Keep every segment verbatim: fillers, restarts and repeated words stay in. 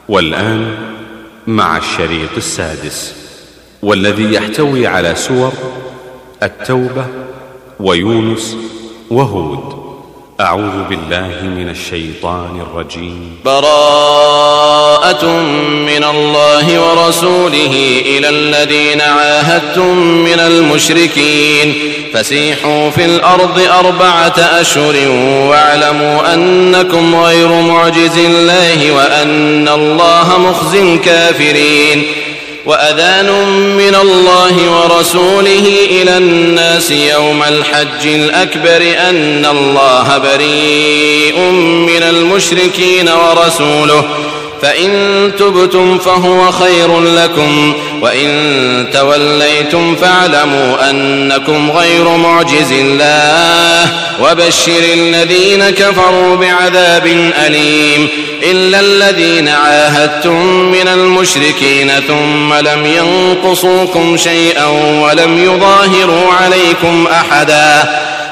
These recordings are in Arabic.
والآن مع الشريط السادس، والذي يحتوي على سور التوبة ويونس وهود. أعوذ بالله من الشيطان الرجيم. براءة من الله ورسوله إلى الذين عاهدتم من المشركين فسيحوا في الأرض أربعة أشهر واعلموا أنكم غير معجز الله وأن الله مخزي الكافرين. وأذان من الله ورسوله إلى الناس يوم الحج الأكبر أن الله بريء من المشركين ورسوله، فإن تبتم فهو خير لكم، وإن توليتم فاعلموا أنكم غير معجز الله، وبشر الذين كفروا بعذاب أليم. إلا الذين عاهدتم من المشركين ثم لم ينقصوكم شيئا ولم يظاهروا عليكم أحدا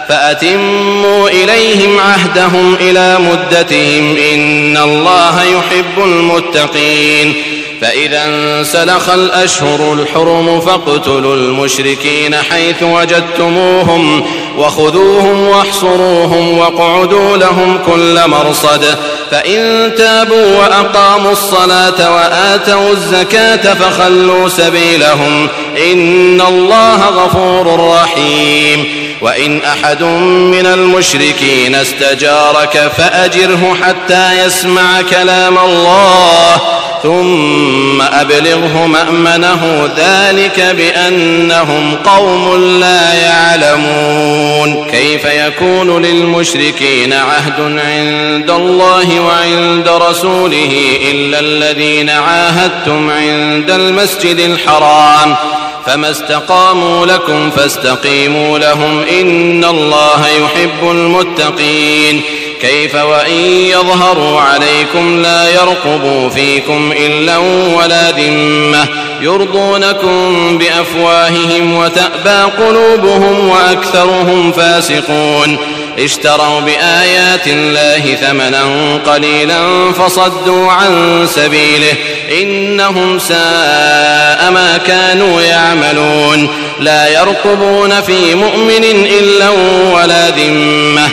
فأتموا إليهم عهدهم إلى مدتهم إن الله يحب المتقين. فإذا انسلخ الأشهر الحرم فاقتلوا المشركين حيث وجدتموهم وخذوهم واحصروهم واقعدوا لهم كل مرصد، فإن تابوا وأقاموا الصلاة وآتوا الزكاة فخلوا سبيلهم إن الله غفور رحيم. وإن أحد من المشركين استجارك فأجره حتى يسمع كلام الله ثم أبلغه مأمنه، ذلك بأنهم قوم لا يعلمون. كيف يكون للمشركين عهد عند الله وعند رسوله إلا الذين عاهدتم عند المسجد الحرام، فما استقاموا لكم فاستقيموا لهم إن الله يحب المتقين. كيف وإن يظهروا عليكم لا يرقبوا فيكم إلا ولا ذمة يرضونكم بأفواههم وتأبى قلوبهم وأكثرهم فاسقون. اشتروا بآيات الله ثمنا قليلا فصدوا عن سبيله إنهم ساء ما كانوا يعملون. لا يرقبون في مؤمن إلا ولا ذمة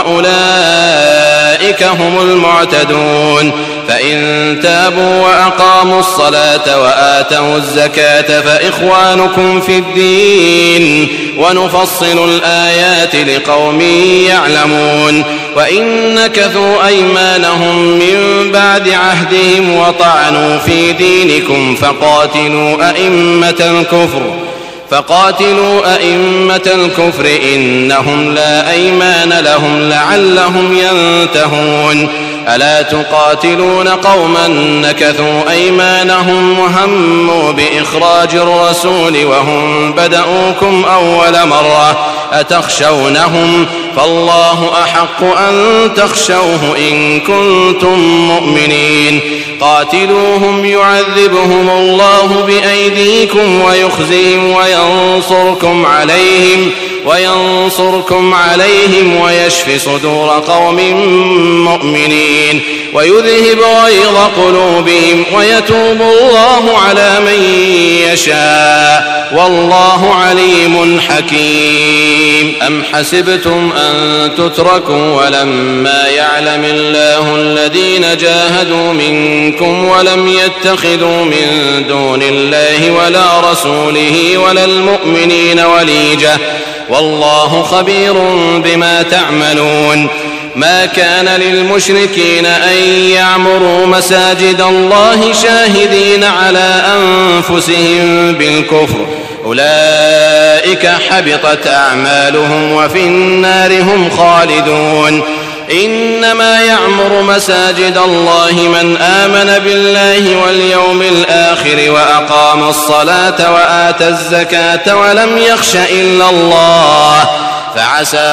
وأولئك هم المعتدون. فإن تابوا وأقاموا الصلاة وآتوا الزكاة فإخوانكم في الدين ونفصل الآيات لقوم يعلمون. وإن نكثوا أيمانهم من بعد عهدهم وطعنوا في دينكم فقاتلوا أئمة الكفر فقاتلوا أئمة الكفر إنهم لا أيمان لهم لعلهم ينتهون. ألا تقاتلون قوما نكثوا أيمانهم وهموا بإخراج الرسول وهم بدأوكم أول مرة أتخشونهم فالله أحق أن تخشوه إن كنتم مؤمنين. قاتلوهم يعذبهم الله بأيديكم ويخزيهم وينصركم عليهم وينصركم عليهم ويشف صدور قوم مؤمنين ويذهب غيظ قلوبهم ويتوب الله على من يشاء والله عليم حكيم. أم حسبتم أن تتركوا ولما يعلم الله الذين جاهدوا منكم ولم يتخذوا من دون الله ولا رسوله ولا المؤمنين وليجة والله خبير بما تعملون. ما كان للمشركين أن يعمروا مساجد الله شاهدين على أنفسهم بالكفر أولئك حبطت أعمالهم وفي النار هم خالدون. إنما يعمر مساجد الله من آمن بالله واليوم الآخر وأقام الصلاة وآتى الزكاة ولم يخش إلا الله فعسى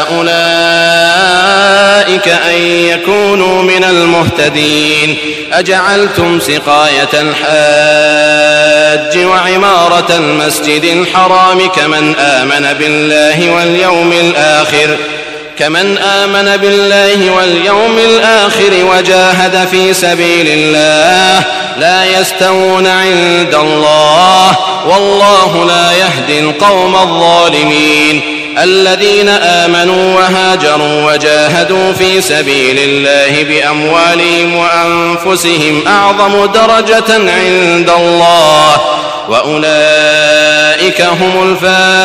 أولئك أن يكونوا من المهتدين. أجعلتم سقاية الحاج وعمارة المسجد الحرام كمن آمن بالله واليوم الآخر كمن آمن بالله واليوم الآخر وجاهد في سبيل الله لا يستوون عند الله والله لا يهدي القوم الظالمين. الذين آمنوا وهاجروا وجاهدوا في سبيل الله بأموالهم وأنفسهم أعظم درجة عند الله وأولئك هم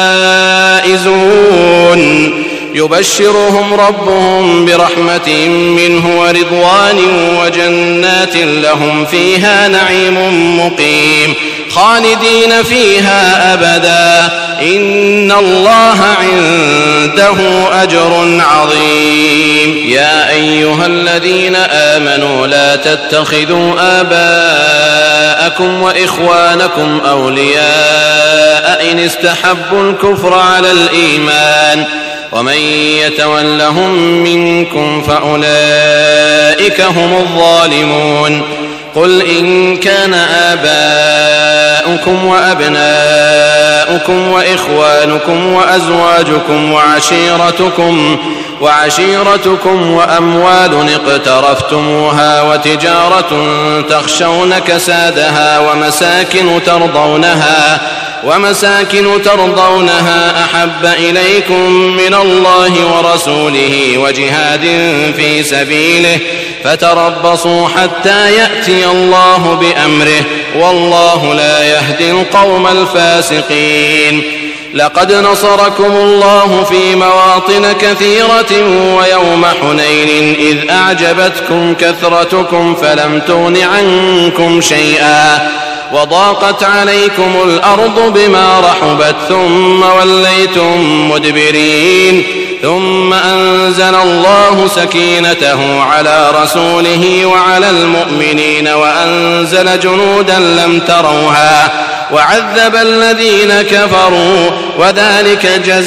الفائزون. يبشرهم ربهم برحمة منه ورضوان وجنات لهم فيها نعيم مقيم خالدين فيها أبدا إن الله عنده أجر عظيم. يا أيها الذين آمنوا لا تتخذوا آباءكم وإخوانكم أولياء إن استحبوا الكفر على الإيمان ومن يتولهم منكم فأولئك هم الظالمون. قل إن كان آباؤكم وأبناؤكم وإخوانكم وأزواجكم وعشيرتكم وعشيرتكم وأموال اقترفتموها وتجارة تخشون كسادها ومساكن ترضونها ومساكن ترضونها أحب إليكم من الله ورسوله وجهاد في سبيله فتربصوا حتى يأتي الله بأمره والله لا يهدي القوم الفاسقين. لقد نصركم الله في مواطن كثيرة ويوم حنين إذ أعجبتكم كثرتكم فلم تغن عنكم شيئا وضاقت عليكم الأرض بما رحبت ثم وليتم مدبرين ثم أنزل الله سكينته على رسوله وعلى المؤمنين وأنزل جنودا لم تروها وعذب الذين كفروا وذلك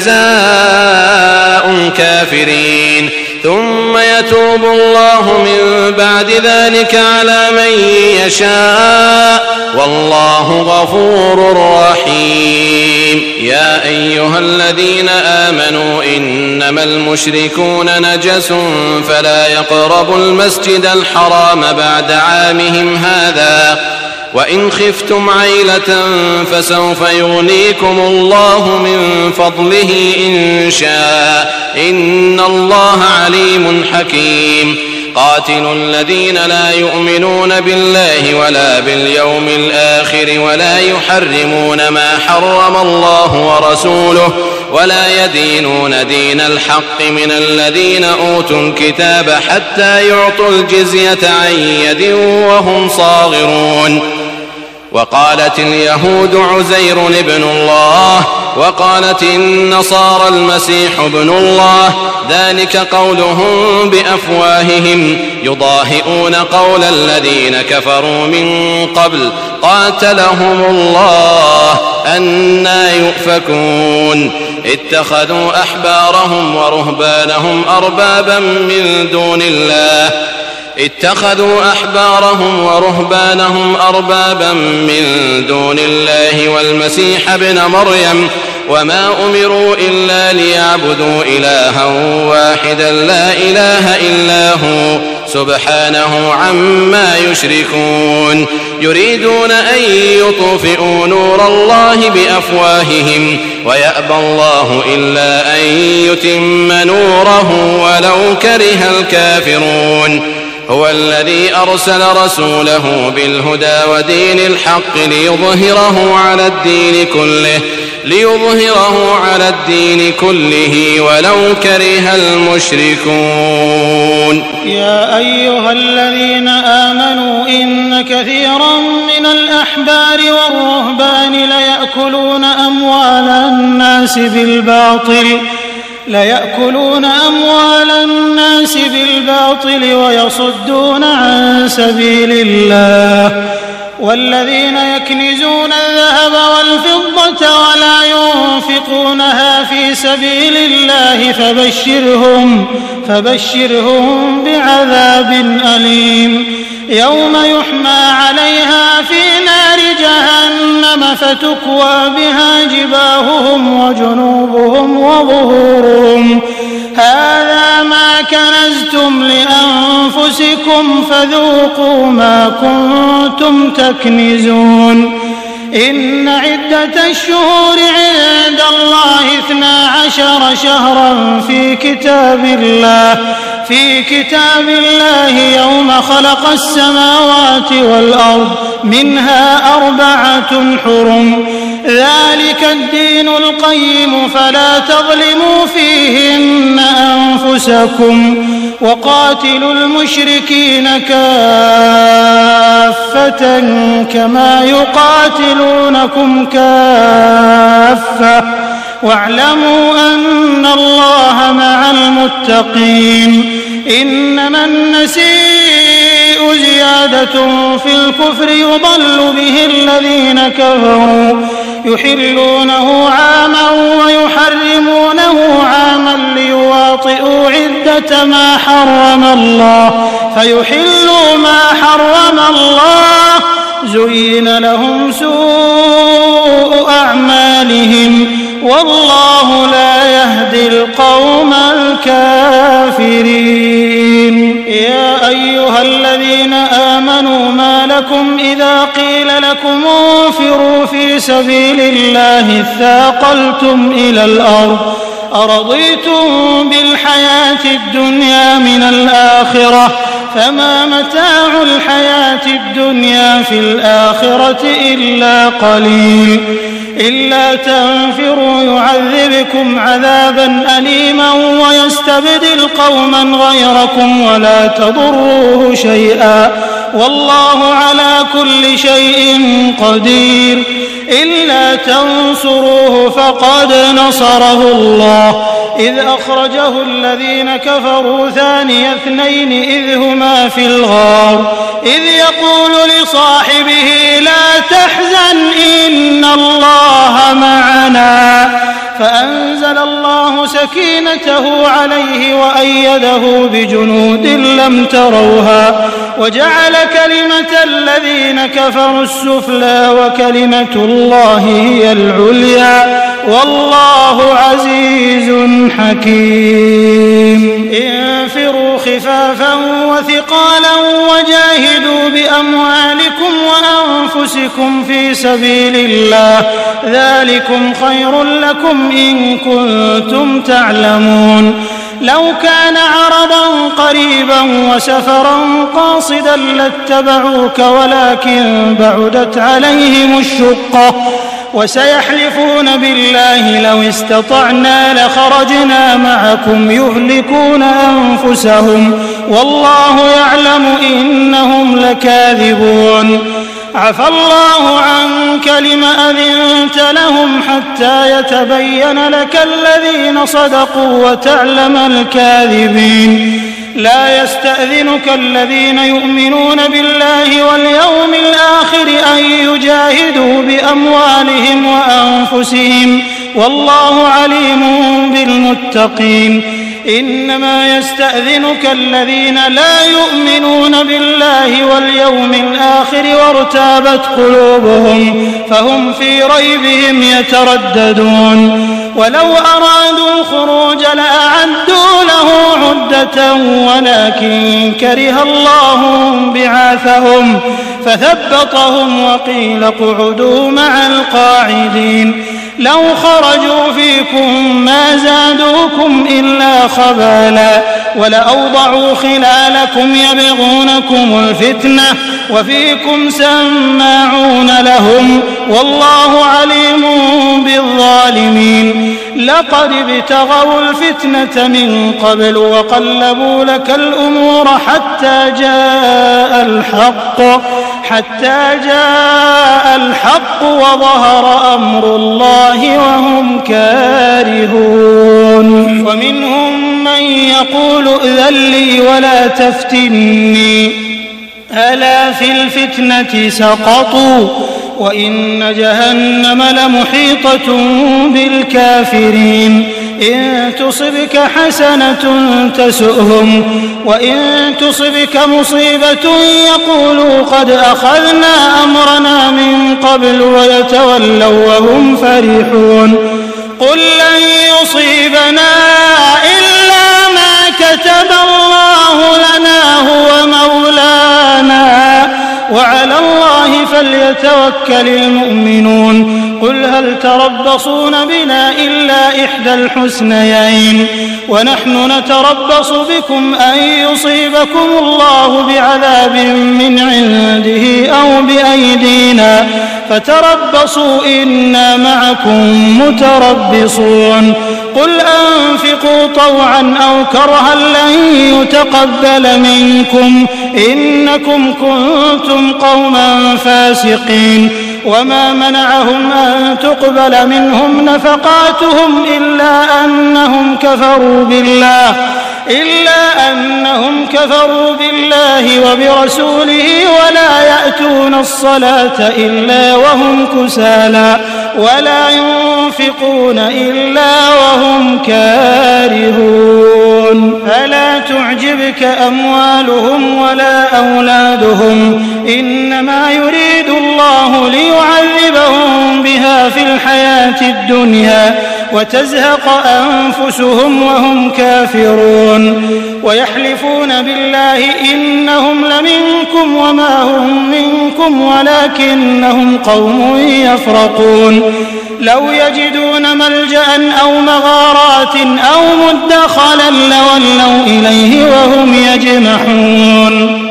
جزاء الكافرين. ثم يتوب الله من بعد ذلك على من يشاء والله غفور رحيم. يا أيها الذين آمنوا إنما المشركون نجس فلا يقربوا المسجد الحرام بعد عامهم هذا وإن خفتم عيلة فسوف يغنيكم الله من فضله إن شاء إن الله عليم حكيم. قاتلوا الذين لا يؤمنون بالله ولا باليوم الآخر ولا يحرمون ما حرم الله ورسوله ولا يدينون دين الحق من الذين أوتوا الكتاب حتى يعطوا الجزية عن يد وهم صاغرون. وقالت اليهود عزير ابن الله وقالت النصارى المسيح ابن الله ذلك قولهم بأفواههم يضاهئون قول الذين كفروا من قبل قاتلهم الله أنى يؤفكون. اتخذوا أحبارهم ورهبانهم أربابا من دون الله اتخذوا أحبارهم ورهبانهم أربابا من دون الله والمسيح ابن مريم وما أمروا إلا ليعبدوا إلها واحدا لا إله إلا هو سبحانه عما يشركون. يريدون أن يطفئوا نور الله بأفواههم ويأبى الله إلا أن يتم نوره ولو كره الكافرون. هو الذي أرسل رسوله بالهدى ودين الحق ليظهره على الدين كله ليظهره على الدين كله ولو كره المشركون. يا أيها الذين آمنوا إن كثيرا من الأحبار والرهبان ليأكلون أموال الناس بالباطل ليأكلون أموال الناس بالباطل ويصدون عن سبيل الله والذين يكنزون الذهب والفضة ولا ينفقونها في سبيل الله فبشرهم فبشرهم بعذاب أليم يوم يحمى عليها في نار جهنم فتكوى بها جباههم وجنوبهم وظهورهم هذا ما كنزتم لأنفسكم فذوقوا ما كنتم تكنزون إن عدة الشهور عند الله اثنا عشر شهرا في كتاب الله في كتاب الله يوم خلق السماوات والأرض منها أربعة حرم ذلك الدين القيم فلا تظلموا فيهن أنفسكم وقاتلوا المشركين كافة كما يقاتلونكم كافة واعلموا أن الله مع المتقين إنما النسيء زيادة في الكفر يضل به الذين كفروا يحلونه عاما ويحرمونه عاما ليواطئوا عدة ما حرم الله فيحلوا ما حرم الله زين لهم سوء أعمالهم والله لا يهدي القوم الكافرين يا أيها الذين آمنوا ما لكم إذا قيل لكم انفروا في سبيل الله اثاقلتم إلى الأرض أرضيتم بالحياة الدنيا من الآخرة فما متاع الحياة الدنيا في الآخرة إلا قليل إلا تنفروا يعذبكم عذابا أليما ويستبدل قوما غيركم ولا تضروه شيئا والله على كل شيء قدير إلا تنصروه فقد نصره الله إذ أخرجه الذين كفروا ثاني اثنين إذ هما في الغار إذ يقول لصاحبه لا تحزن إن الله معنا فأنزل الله سكينته عليه وأيده بجنود لم تروها وجعل كلمة الذين كفروا السفلى وكلمة الله هي العليا والله عزيز حكيم انفروا خفافا وثقالا وجاهدوا بأموالكم وأنفسكم في سبيل الله ذلكم خير لكم إن كنتم تعلمون لو كان عرضا قريبا وسفرا قاصدا لاتبعوك ولكن بعدت عليهم الشقة وسيحلفون بالله لو استطعنا لخرجنا معكم يهلكون أنفسهم والله يعلم إنهم لكاذبون عفى الله عنك لم أذنت لهم حتى يتبين لك الذين صدقوا وتعلم الكاذبين لا يستأذنك الذين يؤمنون بالله واليوم الآخر أن يجاهدوا بأموالهم وأنفسهم والله عليم بالمتقين إنما يستأذنك الذين لا يؤمنون بالله واليوم الآخر وارتابت قلوبهم فهم في ريبهم يترددون ولو أرادوا الخروج لأعدوا له عدة ولكن كره الله بعاثهم فثبطهم وقيل اقعدوا مع القاعدين لو خرجوا فيكم ما زادوكم إلا خبالا ولأوضعوا خلالكم يبغونكم الفتنة وفيكم سماعون لهم والله عليم بالظالمين لقد ابتغوا الفتنة من قبل وقلبوا لك الأمور حتى جاء الحق حتى جاء الحق وظهر أمر الله وهم كارهون ومنهم من يقول ائذن لي ولا تفتني ألا في الفتنة سقطوا وإن جهنم لمحيطة بالكافرين إن تصبك حسنة تسؤهم وإن تصبك مصيبة يقولوا قد أخذنا أمرنا من قبل ويتولوا وهم فرحون قل لن يصيبنا إلا هو مولانا وعلى الله فليتوكل المؤمنون قل هل تربصون بنا إلا إحدى الحسنيين ونحن نتربص بكم أن يصيبكم الله بعذاب من عنده أو بأيدينا فتربصوا إنا معكم متربصون قل أنفقوا طوعا أو كرها لن يتقبل منكم إنكم كنتم قوما فاسقين وما منعهم أن تقبل منهم نفقاتهم إلا أنهم كفروا بالله إلا أنهم كفروا بالله وبرسوله ولا يأتون الصلاة إلا وهم كسالى ولا ينفقون إلا وهم كارهون فلا تعجبك أموالهم ولا أولادهم إنما يريد الله ليعذبهم بها في الحياة الدنيا وتزهق أنفسهم وهم كافرون ويحلفون بالله إنهم لمنكم وما هم منكم ولكنهم قوم يفرقون لو يجدون ملجأ أو مغارات أو مدخلا لولوا إليه وهم يجمحون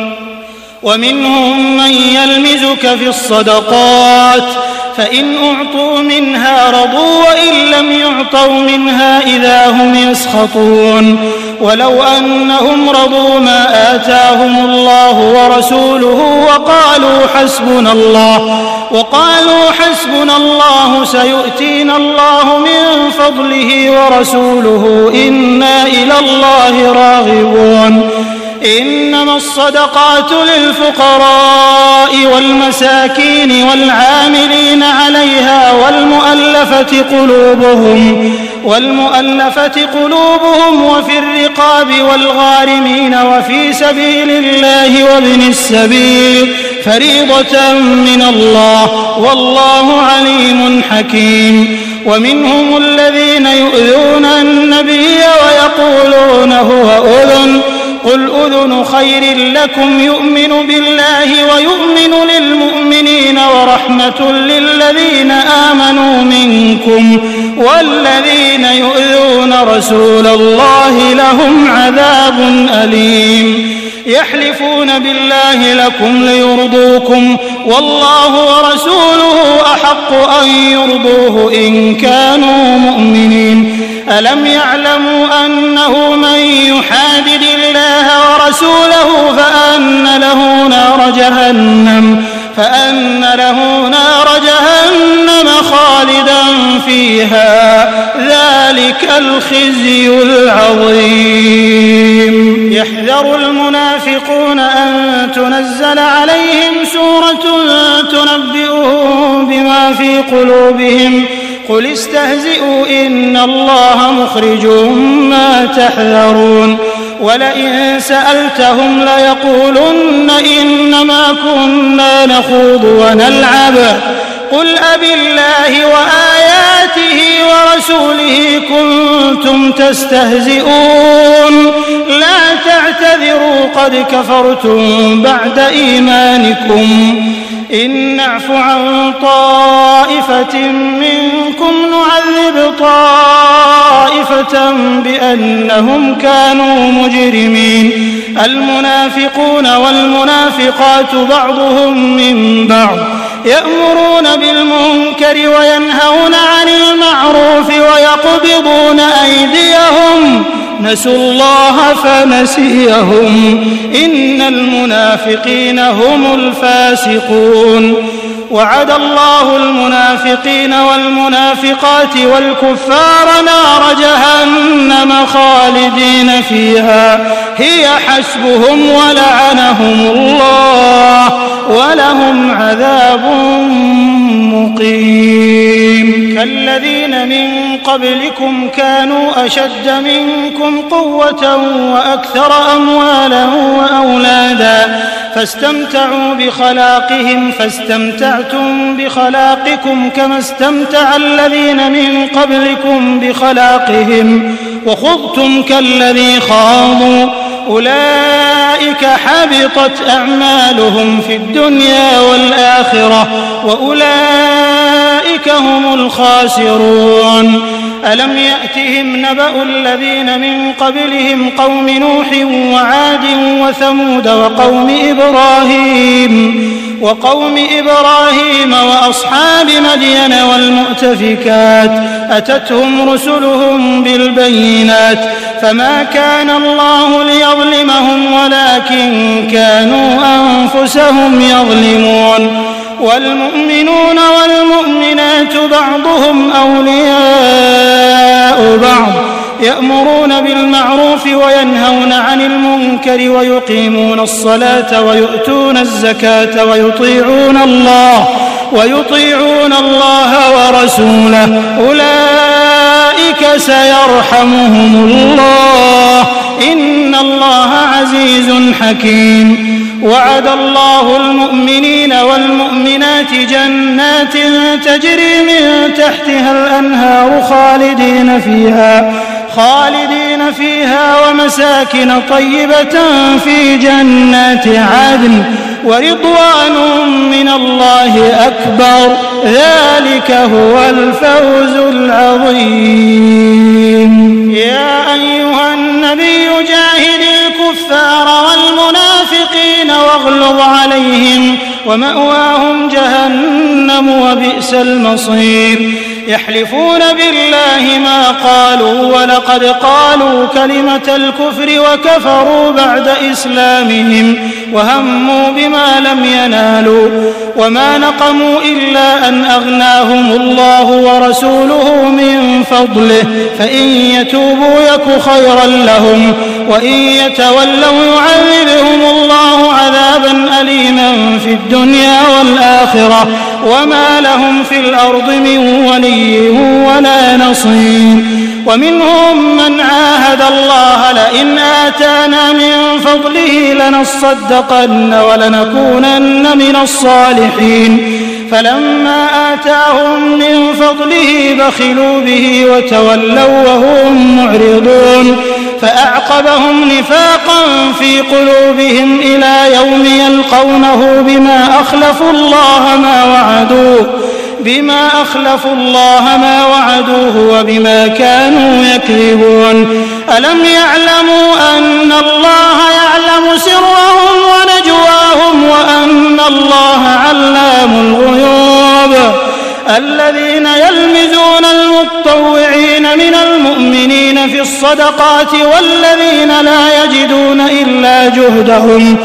ومنهم من يلمزك في الصدقات فإن أعطوا منها رضوا وإن لم يعطوا منها إذا هم يسخطون ولو أنهم رضوا ما آتاهم الله ورسوله وقالوا حسبنا الله وقالوا حسبنا الله سيؤتينا الله من فضله ورسوله إنا إلى الله راغبون إنما الصدقات للفقراء والمساكين والعاملين عليها والمؤلفة قلوبهم والمؤلفة قلوبهم وفي الرقاب والغارمين وفي سبيل الله وابن السبيل فريضة من الله والله عليم حكيم ومنهم الذين يؤذون النبي ويقولون هو أذن قل أذن خير لكم يؤمن بالله ويؤمن للمؤمنين ورحمة للذين آمنوا منكم والذين يؤذون رسول الله لهم عذاب أليم يحلفون بالله لكم ليرضوكم والله ورسوله أحق أن يرضوه إن كانوا مؤمنين ألم يعلموا أنه من يحادد الله ورسوله فأن له نار جهنم فأن له نار جهنم خالدا فيها ذلك الخزي العظيم يحذر المنافقون أن تنزل عليهم سورة تنبئهم بما في قلوبهم قل استهزئوا إن الله مخرج ما تحذرون ولئن سألتهم ليقولن إنما كنا نخوض ونلعب قل أبالله وآياته ورسوله كنتم تستهزئون لا تعتذروا قد كفرتم بعد إيمانكم إن نعف عن طائفة منكم نعذب طائفة بأنهم كانوا مجرمين المنافقون والمنافقات بعضهم من بعض يأمرون بالمنكر وينهون عن المعروف ويقبضون أيديهم نسوا الله فنسيهم إن المنافقين هم الفاسقون وعد الله المنافقين والمنافقات والكفار نار جهنم خالدين فيها هي حسبهم ولعنهم الله ولهم عذاب مقيم كالذين من قبلكم كانوا أشد منكم قوة وأكثر أموالا وأولادا فاستمتعوا بخلاقهم فاستمتعتم بخلاقكم كما استمتع الذين من قبلكم بخلاقهم وخضتم كالذي خاضوا أولئك أولئك حبطت أعمالهم في الدنيا والآخرة وأولئك هم الخاسرون. ألم يأتهم نبأ الذين من قبلهم قوم نوح وعاد وثمود وقوم إبراهيم وقوم إبراهيم وأصحاب مدين والمؤتفكات أتتهم رسلهم بالبينات فما كان الله ليظلمهم ولكن كانوا أنفسهم يظلمون. والمؤمنون والمؤمنات بعضهم أولياء بعض يأمرون بالمعروف وينهون عن المنكر ويقيمون الصلاة ويؤتون الزكاة ويطيعون الله ويطيعون الله ورسوله أولئك سيرحمهم الله إن الله عزيز حكيم. وعد الله المؤمنين والمؤمنات جنات تجري من تحتها الأنهار خالدين فيها خالدين فيها ومساكن طيبة في جنات عدن ورضوان من الله أكبر ذلك هو الفوز العظيم. يا أيها النبي جاهد الكفار والمنافقين واغلظ عليهم ومأواهم جهنم وبئس المصير. يحلفون بالله ما قالوا ولقد قالوا كلمة الكفر وكفروا بعد إسلامهم وهموا بما لم ينالوا وما نقموا إلا أن أغناهم الله ورسوله من فضله فإن يتوبوا يك خيرا لهم وإن يتولوا يعذبهم الله عذابا أليما في الدنيا والآخرة وما لهم في الأرض من ولي ولا نصير. ومنهم من عاهد الله لئن آتانا من فضله لنصدقن ولنكونن من الصالحين فلما آتاهم من فضله بخلوا به وتولوا وهم معرضون فأعقبهم نفاقا في قلوبهم إلى يوم يلقونه بما أخلفوا الله ما وعدوه بما أخلفوا الله ما وعدوه وبما كانوا يكذبون. ألم يعلموا أن الله يعلم سرهم ونجواهم وأن الله علام الغيوب. الذين يلمزون المتطوعين من المؤمنين في الصدقات والذين لا يجدون إلا جهدهم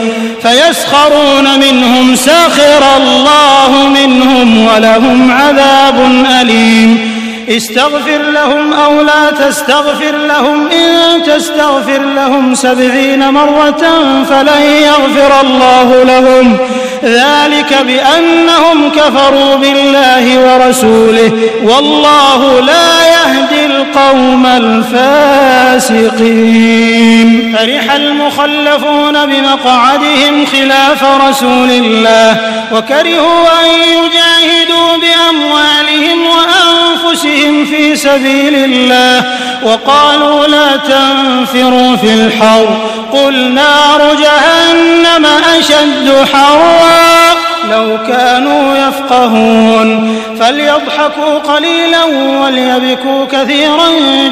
فيسخرون منهم سخر الله منهم ولهم عذاب أليم. استغفر لهم أو لا تستغفر لهم إن تستغفر لهم سبعين مرة فلن يغفر الله لهم ذلك بأنهم كفروا بالله ورسوله والله لا يهدي القوم الفاسقين. فرح المخلفون بمقعدهم خلاف رسول الله وكرهوا أن يجاهدوا بأموالهم وأنفسهم في سبيل الله وقالوا لا تنفروا في الحر قل نار جهنم أشد حرا لو كانوا يفقهون. فليضحكوا قليلا وليبكوا كثيرا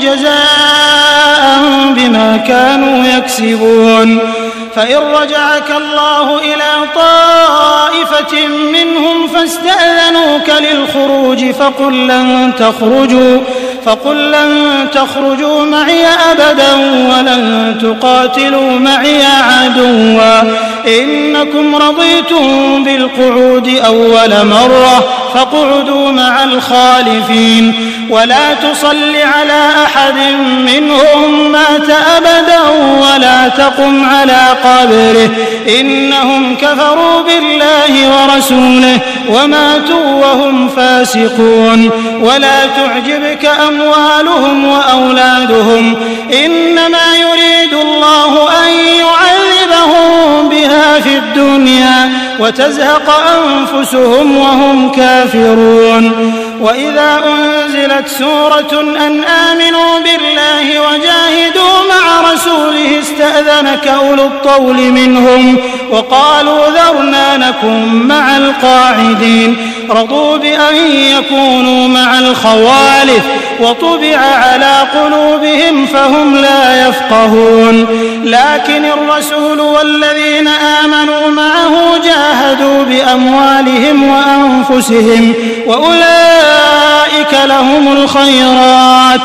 جزاء بما كانوا يكسبون. فإن رجعك الله إلى طائفة منهم فاستأذنوك للخروج فقل لن تخرجوا فقل لن تخرجوا معي أبدا ولن تقاتلوا معي عدوا إنكم رضيتم بالقعود أول مرة فاقعدوا مع الخالفين ولا تصل على أحد منهم مات أبدا ولا تقم على قبره إنهم كفروا بالله ورسوله وماتوا وهم فاسقون. ولا تعجبك أموالهم وأولادهم إنما يريد الله أن يعذبهم بها في الدنيا وتزهق أنفسهم وهم كافرون. وإذا أنزلت سورة أن آمنوا بالله وجاهدوا مع رسوله استأذنك أولو الطول منهم وقالوا ذرنا نكن مع القاعدين رضوا بأن يكونوا مع الخوالف وطبع على قلوبهم فهم لا يفقهون لكن الرسول والذين آمنوا معه جاهدوا بأموالهم وأنفسهم وأولئك لهم الخيرات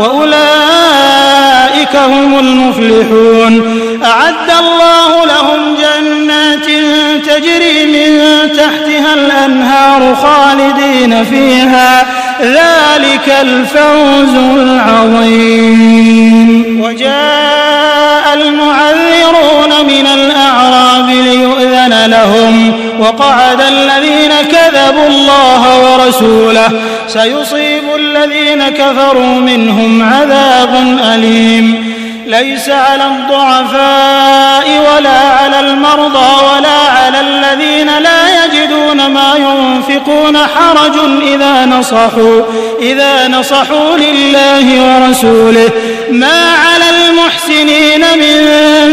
وأولئك هم المفلحون أعد الله لهم جنات تجري من تحتها الأنهار خالدين فيها ذلك الفوز العظيم. وجاء المعذرون من الأعراب ليؤذن لهم وقعد الذين كذبوا الله ورسوله سيصيب الذين كفروا منهم عذاب أليم. ليس على الضعفاء ولا على المرضى ولا على الذين لا يجدون ما ينفقون حرج إذا نصحوا إذا نصحوا لله ورسوله ما على المحسنين من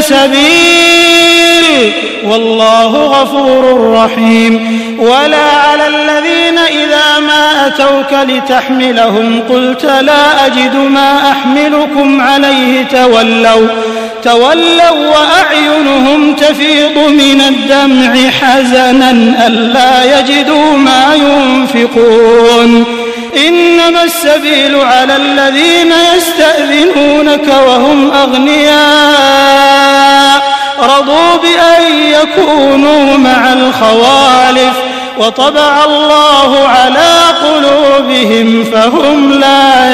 سبيل والله غفور رحيم. ولا على الذين إذا ما أتوك لتحملهم قلت لا أجد ما أحملكم عليه تولوا تولوا وأعينهم تفيض من الدمع حزنا ألا يجدوا ما ينفقون. إنما السبيل على الذين يستأذنونك وهم أغنياء رضوا بأن يكونوا مع الخوالف وطبع الله على قلوبهم فهم لا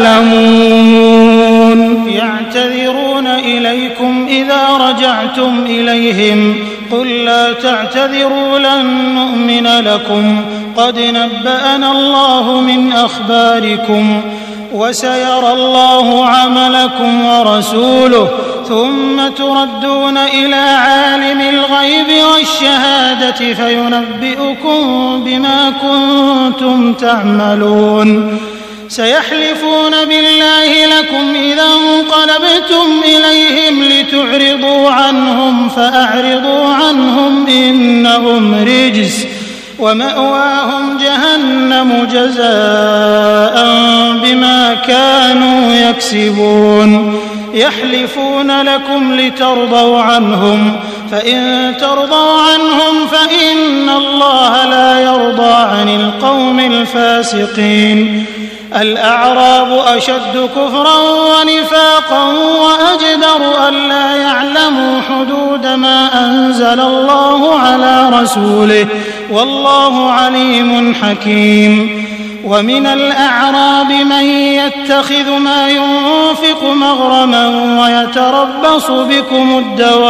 يعلمون. يعتذرون إليكم إذا رجعتم إليهم قل لا تعتذروا لن نؤمن لكم قد نبأنا الله من أخباركم وسيرى الله عملكم ورسوله ثم تردون إلى عالم الغيب والشهادة فينبئكم بما كنتم تعملون. سيحلفون بالله لكم إذا انقلبتم إليهم لتعرضوا عنهم فأعرضوا عنهم إنهم رجس ومأواهم جهنم جزاء بما كانوا يكسبون. يحلفون لكم لترضوا عنهم فإن ترضوا عنهم فإن الله لا يرضى عن القوم الفاسقين. الأعراب أشد كفرا ونفاقا وأجدر ألا يعلموا حدود ما أنزل الله على رسوله والله عليم حكيم. ومن الأعراب من يتخذ ما ينفق مغرما ويتربص بكم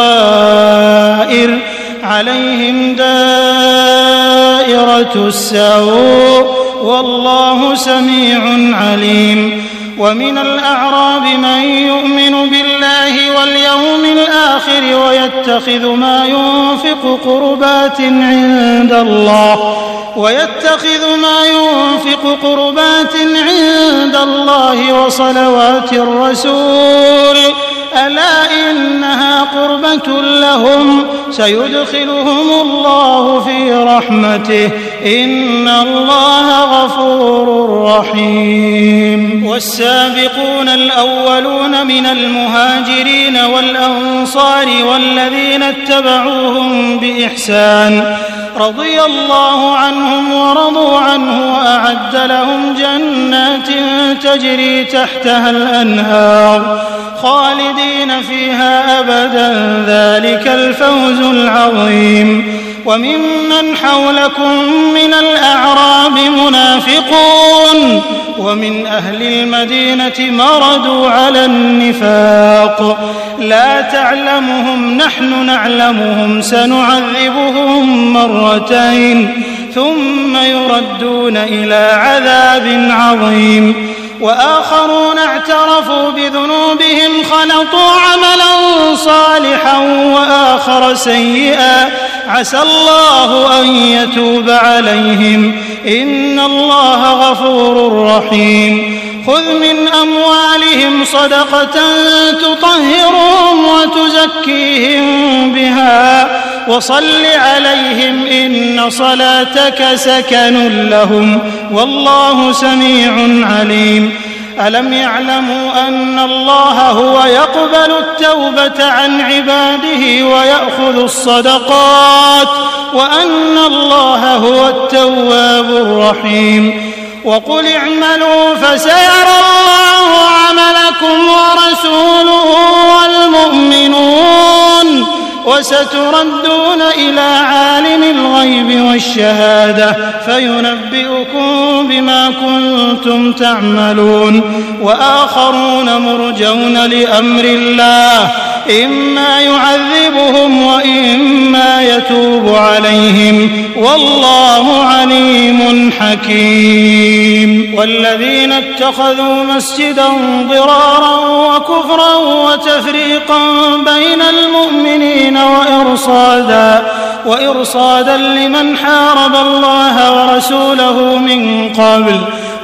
الدوائر عليهم دائرة السوء والله سميع عليم. ومن الأعراب من يؤمن بالله واليوم الآخر ويتخذ ما ينفق قربات عند الله ويتخذ ما ينفق قربات عند الله وصلوات الرسول ألا إنها قربة لهم سيدخلهم الله في رحمته إن الله غفور رحيم. والسابقون الأولون من المهاجرين والأنصار والذين اتبعوهم بإحسان رضي الله عنهم ورضوا عنه وأعد لهم جنات تجري تحتها الأنهار خالدين فيها أبدا ذلك الفوز العظيم. وممن حولكم من الأعراب منافقون ومن أهل المدينة مردوا على النفاق لا تعلمهم نحن نعلمهم سنعذبهم مرتين ثم يردون إلى عذاب عظيم. وآخرون اعترفوا بذنوبهم خلطوا عملا صالحا وآخر سيئا عسى الله أن يتوب عليهم إن الله غفور رحيم خذ من أموالهم صدقة تطهرهم وتزكيهم بها وصل عليهم إن صلاتك سكن لهم والله سميع عليم ألم يعلموا أن الله هو يقبل التوبة عن عباده ويأخذ الصدقات وأن الله هو التواب الرحيم وقل اعملوا فسيرى الله عملكم ورسوله والمؤمنون وستردون إلى عالم الغيب والشهادة فينبئكم بما كنتم تعملون وآخرون مرجون لأمر الله إما يعذبهم وإما يتوب عليهم والله عليم حكيم والذين اتخذوا مسجدا ضرارا وكفرا وتفريقا بين المؤمنين وإرصادا وإرصادا لمن حارب الله ورسوله من قبل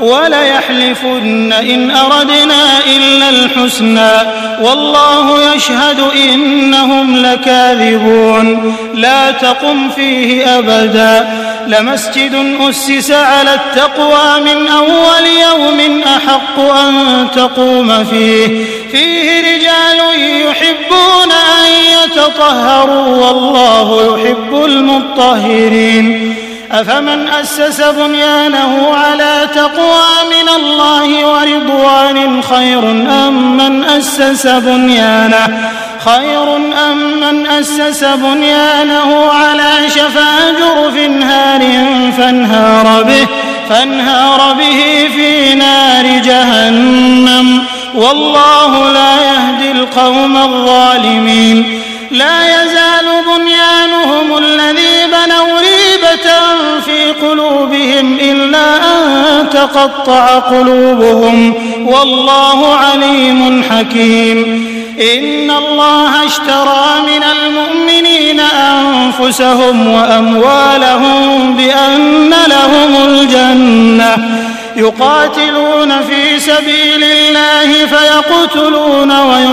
وليحلفن إن أردنا إلا الحسنى والله يشهد إنهم لكاذبون لا تقم فيه أبدا لمسجد أسس على التقوى من أول يوم أحق أن تقوم فيه فيه رجال يحبون أن يتطهروا والله يحب المطهرين أفمن أسس بنيانه على تقوى من الله ورضوان خير أم من أسس بنيانه خير أم من أسس بنيانه على شفا جرف هار فانهار به فانهار به في نار جهنم والله لا يهدي القوم الظالمين لا يزال بنيانهم الذي بنوا ريبة في قلوبهم إلا أن تقطع قلوبهم والله عليم حكيم إن الله اشترى من المؤمنين أنفسهم وأموالهم بأن لهم الجنة يقاتلون في سبيل الله فيقتلون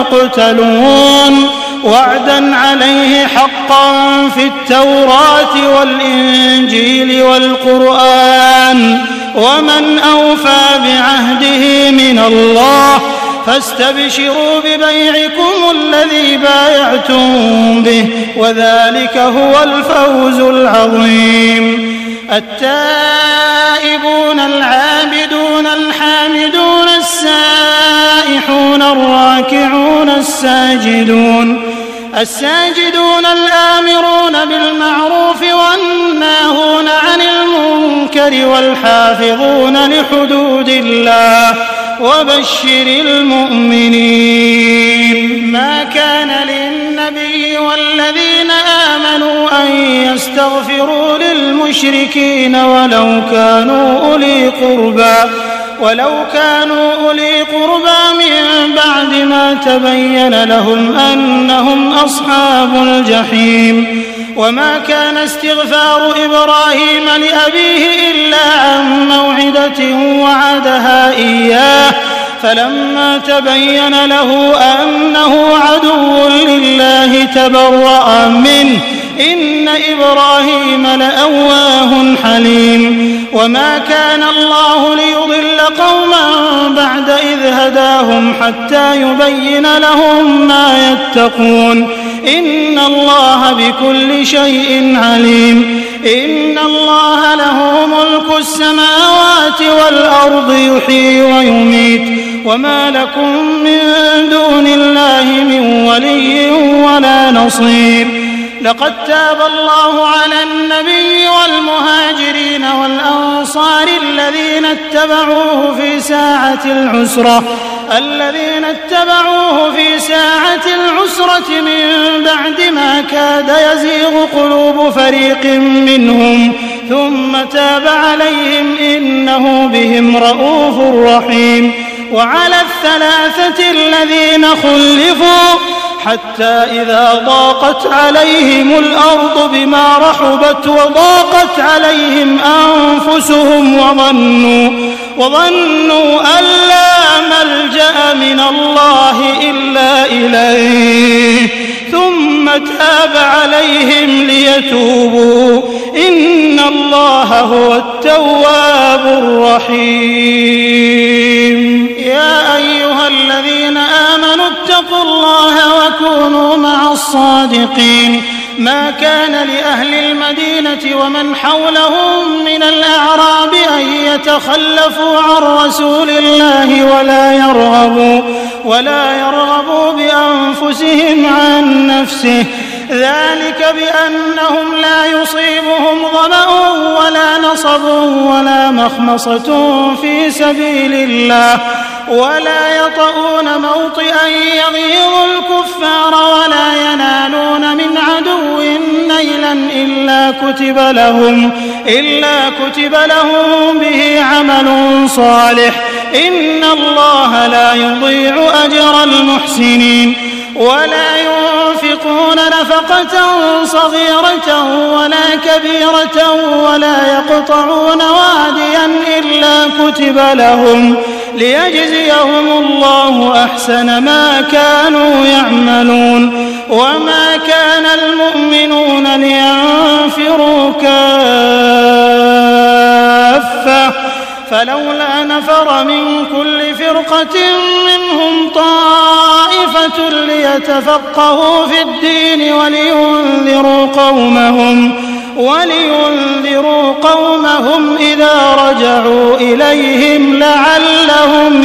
ويقتلون وعدا عليه حقا في التوراة والإنجيل والقرآن ومن أوفى بعهده من الله فاستبشروا ببيعكم الذي بايعتم به وذلك هو الفوز العظيم التائبون العابدون الحامدون السائحون الراكعون الساجدون الساجدون الآمرون بالمعروف والناهون عن المنكر والحافظون لحدود الله وبشر المؤمنين ما كان للنبي والذين آمنوا أن يستغفروا للمشركين ولو كانوا أولي قربى ولو كانوا أولي قربى من بعد ما تبين لهم أنهم أصحاب الجحيم وما كان استغفار إبراهيم لأبيه إلا عن موعدة وعدها إياه فلما تبين له أنه عدو لله تبرأ منه إن إبراهيم لأواه حليم وما كان الله ليضل قوما بعد إذ هداهم حتى يبين لهم ما يتقون إن الله بكل شيء عليم إن الله له ملك السماوات والأرض يحيي ويميت وما لكم من دون الله من ولي ولا نصير لقد تاب الله على النبي والمهاجرين والأنصار الذين اتبعوه في ساعة العسرة الذين اتبعوه في ساعة العسرة من بعد ما كاد يزيغ قلوب فريق منهم ثم تاب عليهم إنه بهم رءوف رحيم وعلى الثلاثة الذين خلفوا حتى إذا ضاقت عليهم الأرض بما رحبت وضاقت عليهم أنفسهم وظنوا, وظنوا أن لا ملجأ من الله إلا إليه ثم تاب عليهم ليتوبوا إن الله هو التواب الرحيم. يا أيها الذين آمنوا اتقوا الله وكونوا مع الصادقين. ما كان لأهل المدينة ومن حولهم من الأعراب أن يتخلفوا عن رسول الله ولا يرغبوا, ولا يرغبوا بأنفسهم عن نفسه ذلك بأنهم لا يصيبهم ظمأ ولا نصب ولا مخمصة في سبيل الله ولا يطؤون موطئا يغيظ الكفار ولا ينالون من عدو نيلا إلا كتب لهم, إلا كتب لهم به عمل صالح إن الله لا يضيع أجر المحسنين. ولا ينفقون نفقة صغيرة ولا كبيرة ولا يقطعون واديا إلا كتب لهم ليجزيهم الله أحسن ما كانوا يعملون. وما كان المؤمنون لينفروا كافة فلولا نفر من كل فرقة منهم طائفة ليتفقهوا في الدين ولينذروا قومهم, ولينذروا قومهم إذا رجعوا إليهم لعلهم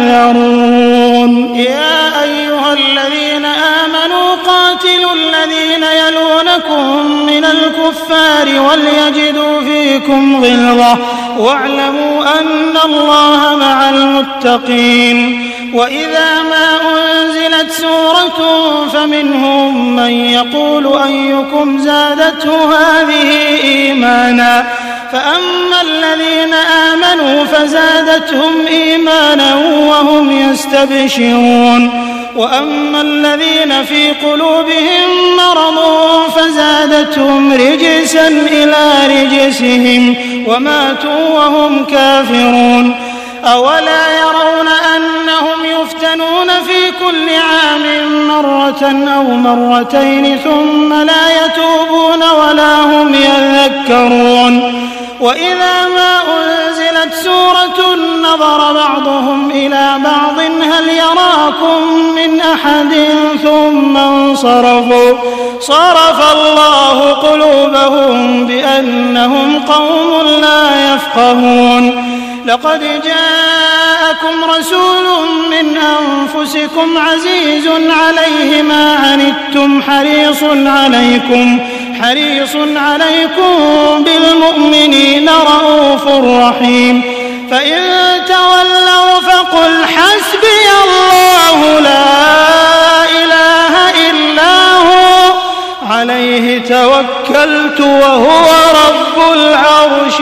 يحذرون. يا أيها الذين آمنوا قاتلوا الذين يلونكم من الكفار وليجدوا فيكم غلظة واعلموا أن الله مع المتقين. وإذا ما أنزلت سورة فمنهم من يقول أيكم زادته هذه إيمانا فأما الذين آمنوا فزادتهم إيمانا وهم يستبشرون وأما الذين في قلوبهم مرض فزادتهم رجسا إلى رجسهم وماتوا وهم كافرون. أولا يرون أنهم يفتنون في كل عام مرة أو مرتين ثم لا يتوبون ولا هم يذكرون. وإذا ما أنزلت سورة نظر بعضهم إلى بعض هل يراكم من أحد ثم انصرفوا صرف الله قلوبهم بأنهم قوم لا يفقهون. لقد جاءكم رسول من أنفسكم عزيز عليه ما عنتم حريص عليكم حريص عليكم بالمؤمنين رؤوف رحيم. فإن تولوا فقل حسبي الله لا إله إلا هو عليه توكلت وهو رب العرش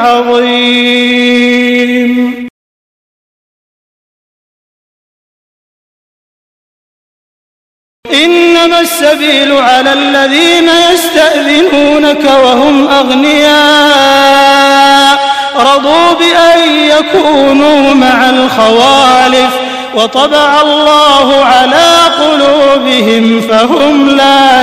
العظيم. إنما السبيل على الذين يستأذنونك وهم أغنياء رضوا بأن يكونوا مع الخوالف وطبع الله على قلوبهم فهم لا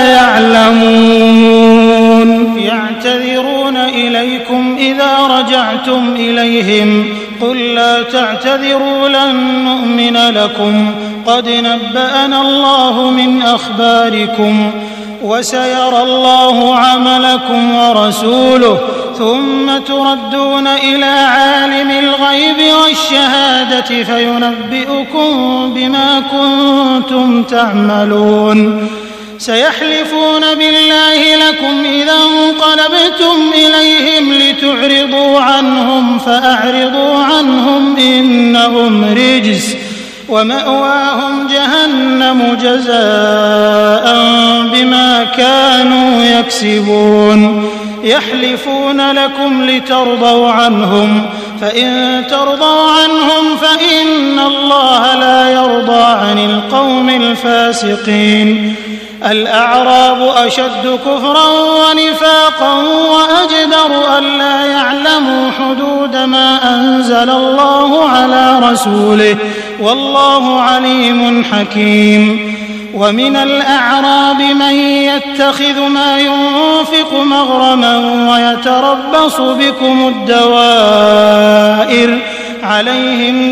يعلمون. يعتذرون إليكم إذا رجعتم إليهم قل لا تعتذروا لن نؤمن لكم قد نبأنا الله من أخباركم وسيرى الله عملكم ورسوله ثم تردون إلى عالم الغيب والشهادة فينبئكم بما كنتم تعملون. سيحلفون بالله لكم إذا انقلبتم إليهم لتعرضوا عنهم فأعرضوا عنهم إنهم رجس ومأواهم جهنم جزاء بما كانوا يكسبون. يحلفون لكم لترضوا عنهم فإن ترضوا عنهم فإن الله لا يرضى عن القوم الفاسقين. الأعراب أشد كفرا ونفاقا وأجدر ألا يعلموا حدود ما أنزل الله على رسوله والله عليم حكيم. ومن الأعراب من يتخذ ما ينفق مغرما ويتربص بكم الدوائر عليهم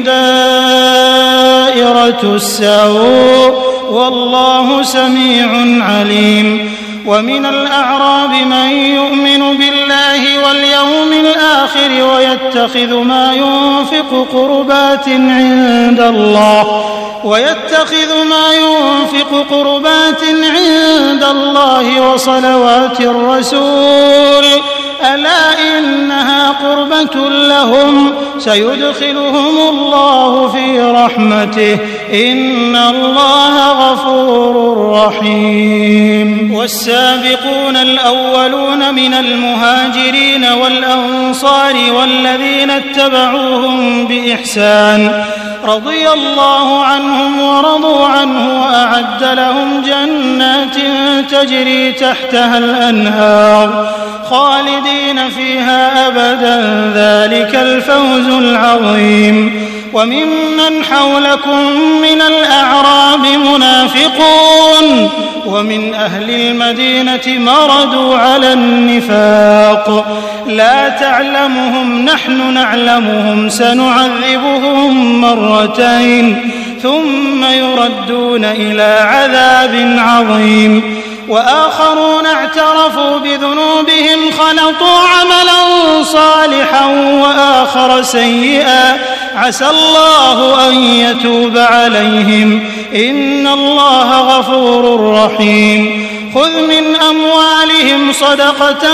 دائرة السوء والله سميع عليم. ومن الأعراب من يؤمن بالله واليوم الآخر ويتخذ ما ينفق قربات عند الله ويتخذ ما ينفق قربات عند الله وصلوات الرسول ألا إنها قربة لهم سيدخلهم الله في رحمته إن الله غفور رحيم. والسابقون الأولون من المهاجرين والأنصار والذين اتبعوهم بإحسان رضي الله عنهم ورضوا عنه وأعد لهم جنات تجري تحتها الأنهار خالدين فيها أبدا ذلك الفوز العظيم. وممن حولكم من الأعراب منافقون ومن أهل المدينة مردوا على النفاق لا تعلمهم نحن نعلمهم سنعذبهم مرتين ثم يردون إلى عذاب عظيم. وآخرون اعترفوا بذنوبهم خلطوا عملا صالحا وآخر سيئا عسى الله أن يتوب عليهم إن الله غفور رحيم. خذ من أموالهم صدقة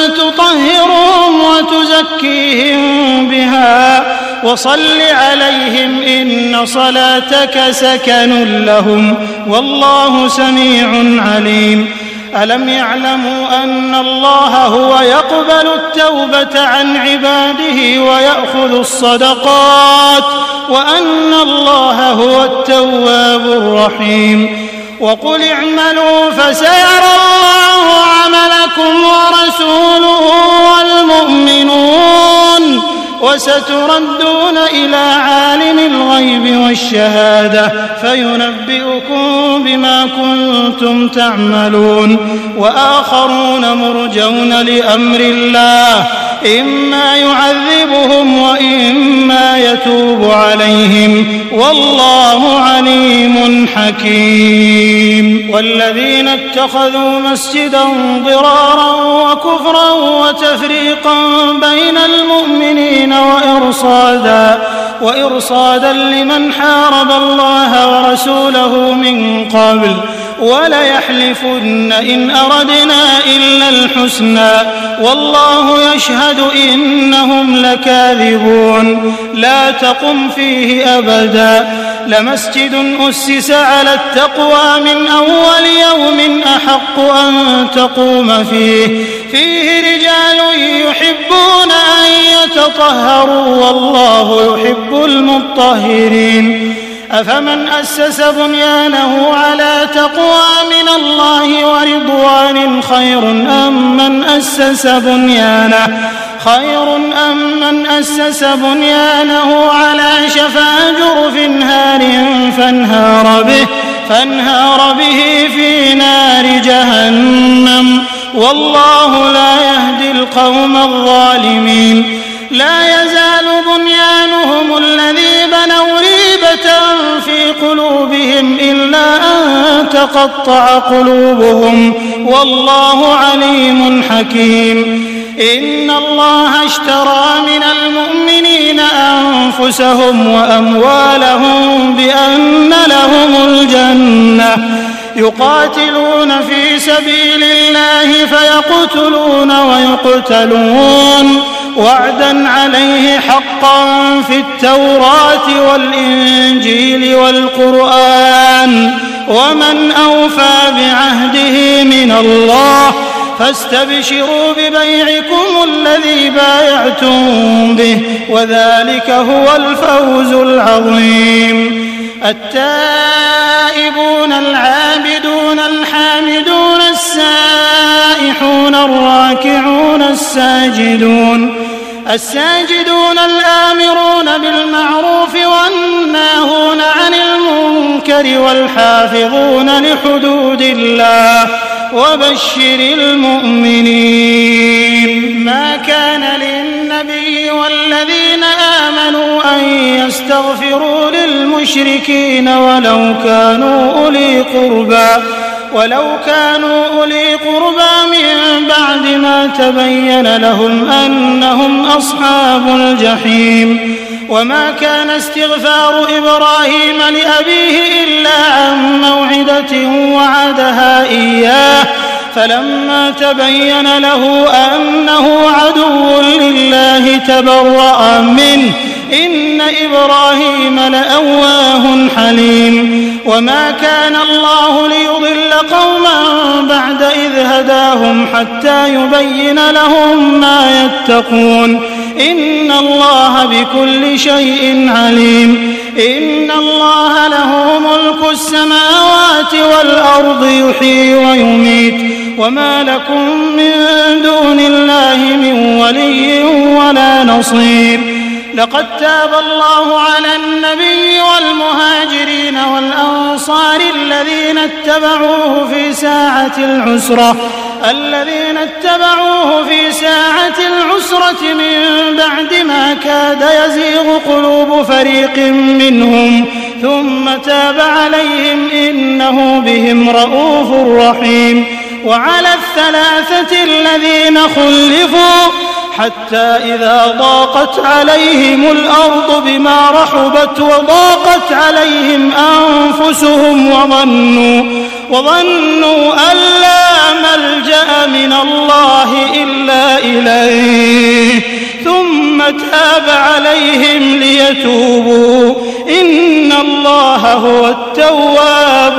تطهرهم وتزكيهم بها وصل عليهم إن صلاتك سكن لهم والله سميع عليم. ألم يعلموا أن الله هو يقبل التوبة عن عباده ويأخذ الصدقات وأن الله هو التواب الرحيم. وقل اعملوا فسيرى الله عملكم ورسوله والمؤمنون وستردون إلى عالم الغيب والشهادة فينبئكم بما كنتم تعملون. وآخرون مرجون لأمر الله إما يعذبهم وإما يتوب عليهم والله عليم حكيم. والذين اتخذوا مسجدا ضرارا وكفرا وتفريقا بين المؤمنين وإرصادا وإرصادا لمن حارب الله ورسوله من قبل وليحلفن إن أردنا إلا الحسنى والله يشهد إنهم لكاذبون. لا تقم فيه أبدا لمسجد أسس على التقوى من أول يوم أحق أن تقوم فيه فيه رجال يحبون أن يتطهروا والله يحب المطهرين. أفمن أسس بنيانه على تقوى من الله ورضوان خير أم من أسس بنيانه خير أم من أسس بنيانه على شفا جرف هار فانهار به فانهار به في نار جهنم والله لا يهدي القوم الظالمين. لا يزال بنيانهم الذي بنوا ريبة في قلوبهم إلا أن تقطع قلوبهم والله عليم حكيم. إن الله اشترى من المؤمنين أنفسهم وأموالهم بأن لهم الجنة يقاتلون في سبيل الله فيقتلون ويقتلون وعدا عليه حقا في التوراة والإنجيل والقرآن ومن أوفى بعهده من الله فاستبشروا ببيعكم الذي بايعتم به وذلك هو الفوز العظيم. التائبون العابدون الحامدون السائحون الراكعون الساجدون الساجدون الآمرون بالمعروف والناهون عن المنكر والحافظون لحدود الله وبشر المؤمنين. ما كان للنبي والذين آمنوا أن يستغفروا للمشركين ولو كانوا أولي قربى ولو كانوا أولي قربى من بعد ما تبين لهم أنهم أصحاب الجحيم. وما كان استغفار إبراهيم لأبيه إلا عن موعدة وعدها إياه فلما تبين له أنه عدو لله تبرأ منه إن إبراهيم لأواه حليم. وما كان الله ليضل قوما بعد إذ هداهم حتى يبين لهم ما يتقون إن الله بكل شيء عليم. إن الله له ملك السماوات والأرض يحيي ويميت وما لكم من دون الله من ولي ولا نصير. لقد تاب الله على النبي والمهاجرين والأنصار الذين اتبعوه في ساعة العسرة الذين اتبعوه في ساعة العسرة من بعد ما كاد يزيغ قلوب فريق منهم ثم تاب عليهم إنه بهم رءوف رحيم. وعلى الثلاثة الذين خلفوا حتى إذا ضاقت عليهم الأرض بما رحبت وضاقت عليهم أنفسهم وظنوا وظنوا أن لا ملجأ من الله إلا إليه ثم تاب عليهم ليتوبوا إن الله هو التواب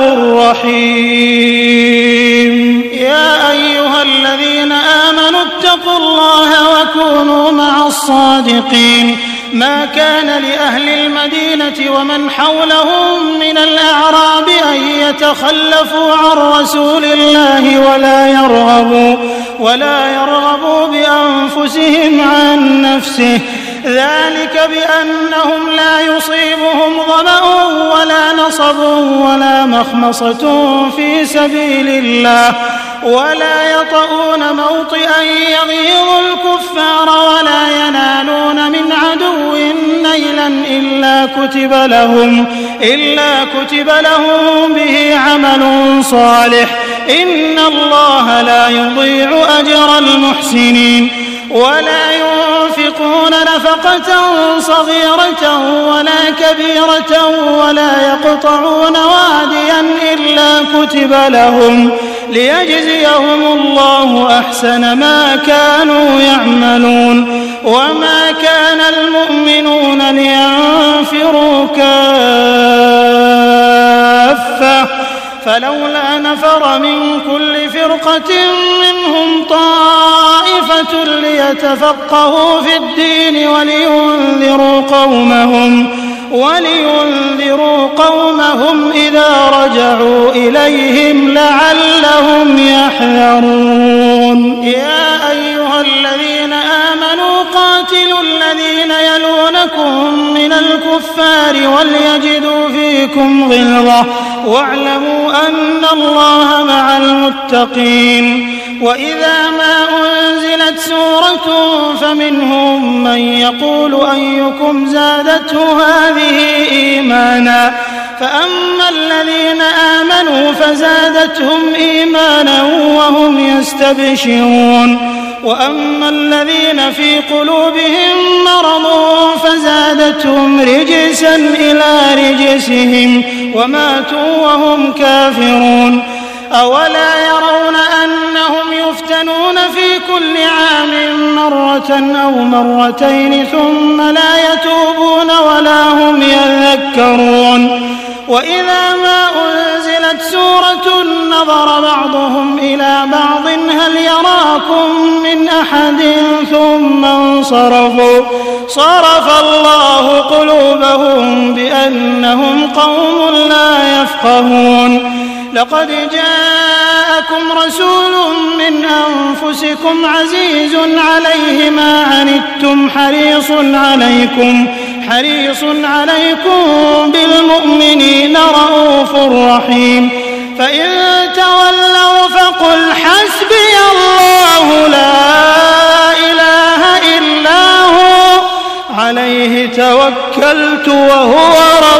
الرحيم. يا أيها الذين آمنوا اتقوا الله وكونوا مع الصادقين. ما كان لأهل المدينة ومن حولهم من الأعراب أن يتخلفوا عن رسول الله ولا يرغبوا ولا يرغبوا بأنفسهم عن نفسه ذلك بأنهم لا يصيبهم ظمأ ولا نصب ولا مخمصة في سبيل الله ولا يطؤون موطئا يغيظ الكفار ولا ينالون من عدو نيلا إلا كتب لهم إلا كتب لهم به عمل صالح إن الله لا يضيع أجر المحسنين. ولا ينفقون نفقة صغيرة ولا كبيرة ولا يقطعون واديا إلا كتب لهم ليجزيهم الله أحسن ما كانوا يعملون. وما كان المؤمنون لينفروا كافة فلولا نفر من كل فرقة منهم طائفة ليتفقهوا في الدين ولينذروا قومهم ولينذروا قومهم إذا رجعوا إليهم لعلهم يحذرون. يا أيها الذين آمنوا قاتلوا الذين يلونكم من الكفار وليجدوا فيكم غلظة واعلموا أن الله مع المتقين. وإذا ما أنزلت سورة فمنهم من يقول أيكم زادته هذه إيمانا فأما الذين آمنوا فزادتهم إيمانا وهم يستبشرون وأما الذين في قلوبهم مرض فزادتهم رجسا إلى رجسهم وماتوا وهم كافرون. أولا يرون أنهم يفتنون في كل عام مرة أو مرتين ثم لا يتوبون ولا هم يذكرون. وإذا ما أنزلت سورة نظر بعضهم إلى بعض هل يراكم من أحد ثم انصرفوا صرف الله قلوبهم بأنهم قوم لا يفقهون لقد جاءكم رسول من أنفسكم عزيز عليه ما عنتم حريص عليكم حريص عليكم بالمؤمنين رءوف رحيم فإن تولوا فقل حسبي الله لا إله إلا هو عليه توكلت وهو